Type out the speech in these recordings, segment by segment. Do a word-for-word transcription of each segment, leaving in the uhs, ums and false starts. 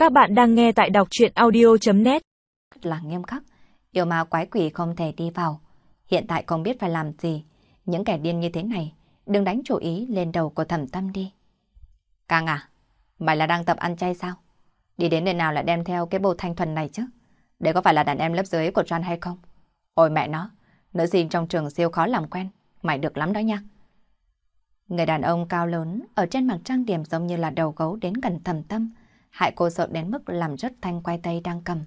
Các bạn đang nghe tại đọc truyện audio net. Là nghiêm khắc, yêu ma quái quỷ không thể đi vào. Hiện tại không biết phải làm gì. Những kẻ điên như thế này, đừng đánh chủ ý lên đầu của Thẩm Tâm đi. Càng à, mày là đang tập ăn chay sao? Đi đến nơi nào lại đem theo cái bộ thanh thuần này chứ? Đấy có phải là đàn em lớp dưới của John hay không? Ôi mẹ nó, nữ sinh trong trường siêu khó làm quen. Mày được lắm đó nha. Người đàn ông cao lớn ở trên mặt trang điểm giống như là đầu gấu đến gần Thẩm Tâm, hại cô sợ đến mức làm rớt thanh khoai tây đang cầm.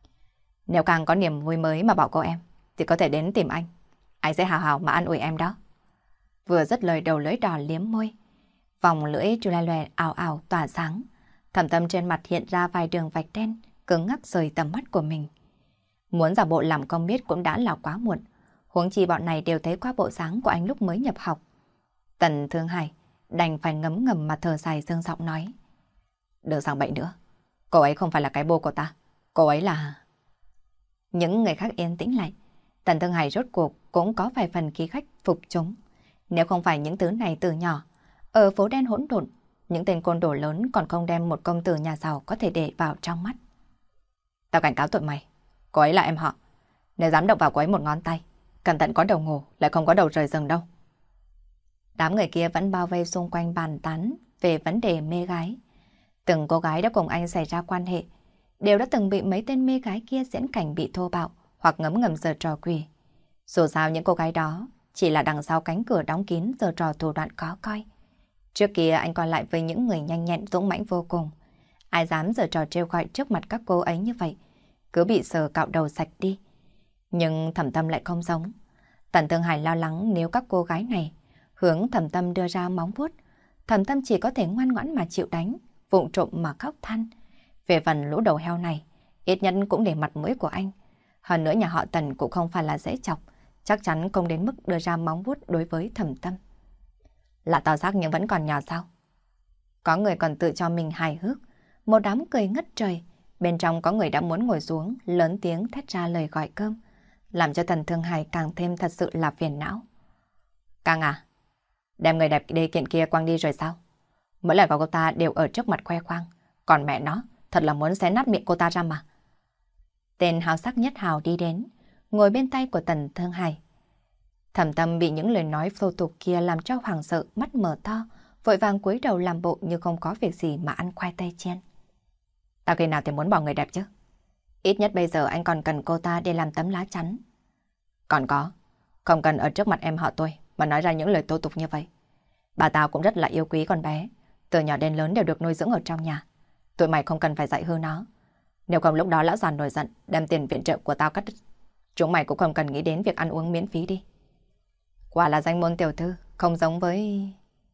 Nếu càng có niềm vui mới mà bảo cô em, thì có thể đến tìm anh. Anh sẽ hào hào mà an ủi em đó. Vừa dứt lời, đầu lưỡi đỏ liếm môi, vòng lưỡi chu le loè ảo ảo tỏa sáng. Thẩm Tâm trên mặt hiện ra vài đường vạch đen, cứng ngắc rời tầm mắt của mình. Muốn giả bộ làm không biết cũng đã là quá muộn. Huống chi bọn này đều thấy qua bộ dáng của anh lúc mới nhập học. Tần Thương Hải đành phải ngấm ngầm mà thở dài dương giọng nói: đừng sang bệnh nữa. Cô ấy không phải là cái bô của ta. Cô ấy là... Những người khác yên tĩnh lại. Tần Thương Hải rốt cuộc cũng có vài phần khí khách phục chúng. Nếu không phải những thứ này từ nhỏ, ở phố đen hỗn độn, những tên côn đồ lớn còn không đem một công tử nhà giàu có thể để vào trong mắt. Tao cảnh cáo tụi mày, cô ấy là em họ. Nếu dám động vào cô ấy một ngón tay, cẩn thận có đầu ngủ, lại không có đầu rời rừng đâu. Đám người kia vẫn bao vây xung quanh bàn tán về vấn đề mê gái. Từng cô gái đã cùng anh xảy ra quan hệ, đều đã từng bị mấy tên mê gái kia diễn cảnh bị thô bạo hoặc ngấm ngầm giở trò quỷ. Dù sao những cô gái đó chỉ là đằng sau cánh cửa đóng kín giở trò thủ đoạn khó coi. Trước kia anh còn lại với những người nhanh nhẹn dũng mãnh vô cùng. Ai dám giở trò trêu gọi trước mặt các cô ấy như vậy, cứ bị sờ cạo đầu sạch đi. Nhưng Thẩm Tâm lại không giống. Tần Thương Hải lo lắng nếu các cô gái này hướng Thẩm Tâm đưa ra móng vuốt, Thẩm Tâm chỉ có thể ngoan ngoãn mà chịu đánh, vụng trộm mà khóc than. Về phần lũ đầu heo này, ít nhất cũng để mặt mũi của anh. Hơn nữa nhà họ Tần cũng không phải là dễ chọc, chắc chắn không đến mức đưa ra móng vuốt đối với Thẩm Tâm. Là to xác nhưng vẫn còn nhỏ sao? Có người còn tự cho mình hài hước, một đám cười ngất trời. Bên trong có người đã muốn ngồi xuống, lớn tiếng thét ra lời gọi cơm, làm cho Tần Thương Hải càng thêm thật sự là phiền não. Càng à, đem người đẹp đê kiện kia quăng đi rồi sao? Mỗi lần vào cô ta đều ở trước mặt khoe khoang, còn mẹ nó, thật là muốn xé nát miệng cô ta ra mà. Tên hào sắc nhất hào đi đến, ngồi bên tay của Tần Thương Hải. Thẩm Tâm bị những lời nói thô tục kia làm cho hoảng sợ, mắt mở to, vội vàng cúi đầu làm bộ như không có việc gì mà ăn khoai tây chiên. Tao khi nào thì muốn bỏ người đẹp chứ? Ít nhất bây giờ anh còn cần cô ta để làm tấm lá chắn. Còn có, không cần ở trước mặt em họ tôi mà nói ra những lời thô tục như vậy. Bà tao cũng rất là yêu quý con bé, từ nhỏ đến lớn đều được nuôi dưỡng ở trong nhà. Tụi mày không cần phải dạy hư nó. Nếu không lúc đó lão già nổi giận, đem tiền viện trợ của tao cắt đứt. Chúng mày cũng không cần nghĩ đến việc ăn uống miễn phí đi. Quả là danh môn tiểu thư, không giống với...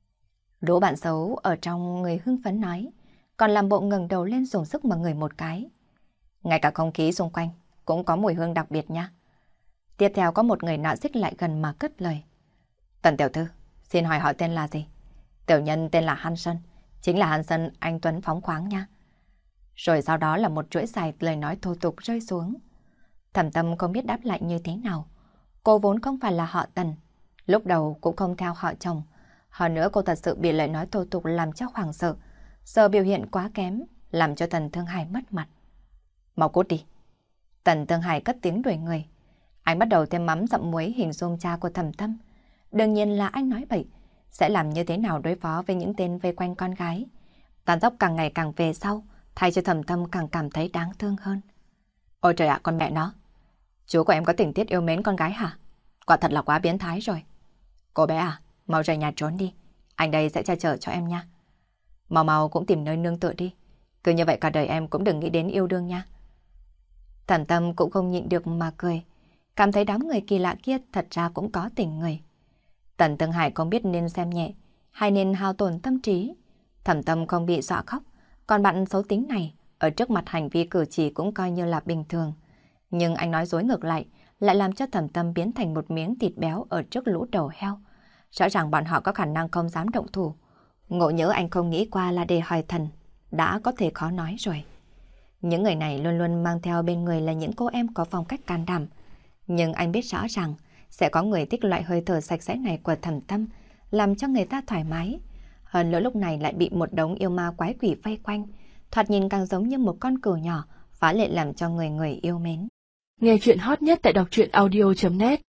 Lũ bạn xấu ở trong người hưng phấn nói, còn làm bộ ngẩng đầu lên dùng sức mà ngửi một cái. Ngay cả không khí xung quanh cũng có mùi hương đặc biệt nha. Tiếp theo có một người nọ xích lại gần mà cất lời. Tần tiểu thư, xin hỏi họ tên là gì? Tiểu nhân tên là Hansen, chính là Hansen anh Tuấn phóng khoáng nha. Rồi sau đó là một chuỗi dài lời nói thô tục rơi xuống. Thẩm Tâm không biết đáp lại như thế nào. Cô vốn không phải là họ Tần, lúc đầu cũng không theo họ chồng. Hơn nữa cô thật sự bị lời nói thô tục làm cho hoảng sợ. Giờ biểu hiện quá kém, làm cho Tần Thương Hải mất mặt. Mau cút đi. Tần Thương Hải cất tiếng đuổi người. Anh bắt đầu thêm mắm dặm muối hình dung cha của Thẩm Tâm. Đương nhiên là anh nói bậy. Sẽ làm như thế nào đối phó với những tên vây quanh con gái. Tàn dốc càng ngày càng về sau, thay cho Thẩm Tâm càng cảm thấy đáng thương hơn. Ôi trời ạ, con mẹ nó. Chú của em có tình tiết yêu mến con gái hả? Quả thật là quá biến thái rồi. Cô bé à, mau rời nhà trốn đi. Anh đây sẽ che chở cho em nha. Mau mau cũng tìm nơi nương tựa đi. Cứ như vậy cả đời em cũng đừng nghĩ đến yêu đương nha. Thẩm Tâm cũng không nhịn được mà cười. Cảm thấy đám người kỳ lạ kia thật ra cũng có tình người. Tần Thương Hải không biết nên xem nhẹ hay nên hao tổn tâm trí. Thẩm Tâm không bị dọa khóc. Còn bạn xấu tính này ở trước mặt hành vi cử chỉ cũng coi như là bình thường. Nhưng anh nói dối ngược lại lại làm cho Thẩm Tâm biến thành một miếng thịt béo ở trước lũ đầu heo. Rõ ràng bọn họ có khả năng không dám động thủ. Ngộ nhỡ anh không nghĩ qua là để hỏi thần, đã có thể khó nói rồi. Những người này luôn luôn mang theo bên người là những cô em có phong cách can đảm. Nhưng anh biết rõ ràng sẽ có người thích loại hơi thở sạch sẽ này của Thẩm Tâm, làm cho người ta thoải mái. Hơn nữa lúc này lại bị một đống yêu ma quái quỷ vây quanh. thoạt nhìn càng giống như một con cừu nhỏ, phá lệ làm cho người người yêu mến. Nghe chuyện hot nhất tại đọc truyện audio chấm net